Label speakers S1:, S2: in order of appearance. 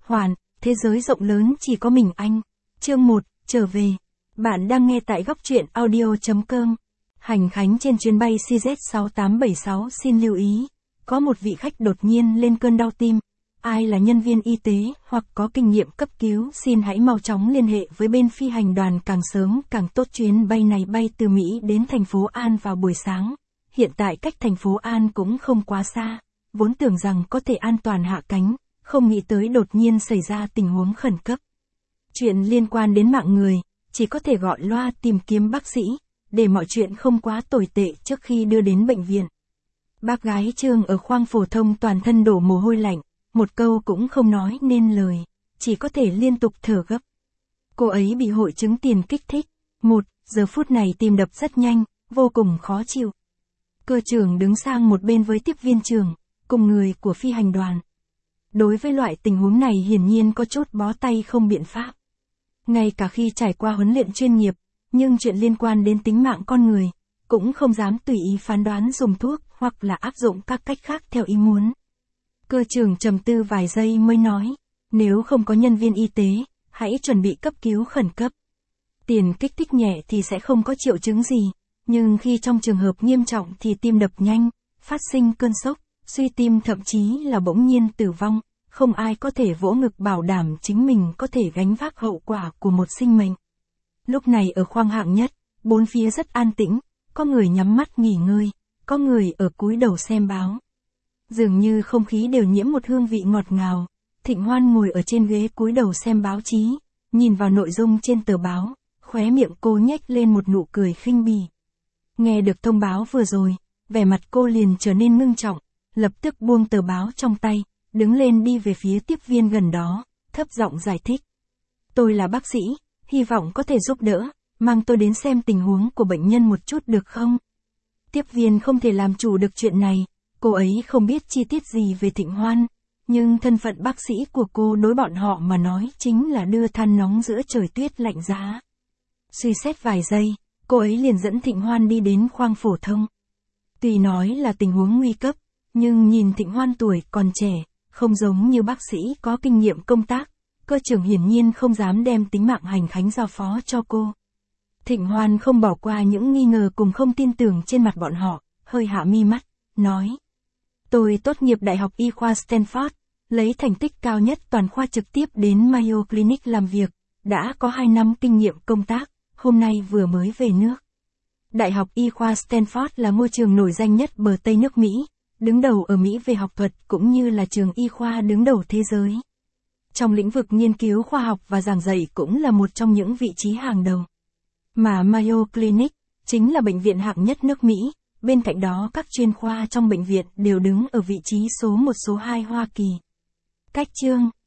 S1: Hoàn, thế giới rộng lớn chỉ có mình anh. Chương 1, trở về. Bạn đang nghe tại góc truyện audio.com. Hành khánh trên chuyến bay CZ6876 xin lưu ý. Có một vị khách đột nhiên lên cơn đau tim. Ai là nhân viên y tế hoặc có kinh nghiệm cấp cứu xin hãy mau chóng liên hệ với bên phi hành đoàn càng sớm càng tốt. Chuyến bay này bay từ Mỹ đến thành phố An vào buổi sáng. Hiện tại cách thành phố An cũng không quá xa. Vốn tưởng rằng có thể an toàn hạ cánh, không nghĩ tới đột nhiên xảy ra tình huống khẩn cấp. Chuyện liên quan đến mạng người, chỉ có thể gọi loa tìm kiếm bác sĩ, để mọi chuyện không quá tồi tệ trước khi đưa đến bệnh viện. Bác gái Trương ở khoang phổ thông toàn thân đổ mồ hôi lạnh, một câu cũng không nói nên lời, chỉ có thể liên tục thở gấp. Cô ấy bị hội chứng tiền kích thích. Giờ phút này tim đập rất nhanh, vô cùng khó chịu. Cơ trưởng đứng sang một bên với tiếp viên trưởng, cùng người của phi hành đoàn. Đối với loại tình huống này hiển nhiên có chút bó tay không biện pháp. Ngay cả khi trải qua huấn luyện chuyên nghiệp, nhưng chuyện liên quan đến tính mạng con người, cũng không dám tùy ý phán đoán dùng thuốc hoặc là áp dụng các cách khác theo ý muốn. Cơ trưởng trầm tư vài giây mới nói, nếu không có nhân viên y tế, hãy chuẩn bị cấp cứu khẩn cấp. Tiền kích thích nhẹ thì sẽ không có triệu chứng gì, nhưng khi trong trường hợp nghiêm trọng thì tim đập nhanh, phát sinh cơn sốc, suy tim thậm chí là bỗng nhiên tử vong, không ai có thể vỗ ngực bảo đảm chính mình có thể gánh vác hậu quả của một sinh mệnh. Lúc này ở khoang hạng nhất, bốn phía rất an tĩnh, có người nhắm mắt nghỉ ngơi, có người ở cúi đầu xem báo. Dường như không khí đều nhiễm một hương vị ngọt ngào. Thịnh Hoan ngồi ở trên ghế cúi đầu xem báo chí, nhìn vào nội dung trên tờ báo, khóe miệng cô nhếch lên một nụ cười khinh bỉ. Nghe được thông báo vừa rồi, vẻ mặt cô liền trở nên ngưng trọng, lập tức buông tờ báo trong tay, đứng lên đi về phía tiếp viên gần đó, thấp giọng giải thích. Tôi là bác sĩ, hy vọng có thể giúp đỡ, mang tôi đến xem tình huống của bệnh nhân một chút được không? Tiếp viên không thể làm chủ được chuyện này, cô ấy không biết chi tiết gì về Thịnh Hoan, nhưng thân phận bác sĩ của cô đối bọn họ mà nói chính là đưa than nóng giữa trời tuyết lạnh giá. Suy xét vài giây, cô ấy liền dẫn Thịnh Hoan đi đến khoang phổ thông. Tuy nói là tình huống nguy cấp, nhưng nhìn Thịnh Hoan tuổi còn trẻ, không giống như bác sĩ có kinh nghiệm công tác, cơ trưởng hiển nhiên không dám đem tính mạng hành khánh giao phó cho cô. Thịnh Hoan không bỏ qua những nghi ngờ cùng không tin tưởng trên mặt bọn họ, hơi hạ mi mắt, nói. Tôi tốt nghiệp Đại học Y khoa Stanford, lấy thành tích cao nhất toàn khoa trực tiếp đến Mayo Clinic làm việc, đã có 2 năm kinh nghiệm công tác, hôm nay vừa mới về nước. Đại học Y khoa Stanford là ngôi trường nổi danh nhất bờ Tây nước Mỹ, đứng đầu ở Mỹ về học thuật cũng như là trường y khoa đứng đầu thế giới. Trong lĩnh vực nghiên cứu khoa học và giảng dạy cũng là một trong những vị trí hàng đầu. Mà Mayo Clinic chính là bệnh viện hạng nhất nước Mỹ, bên cạnh đó các chuyên khoa trong bệnh viện đều đứng ở vị trí số 1 số 2 Hoa Kỳ. Cách chương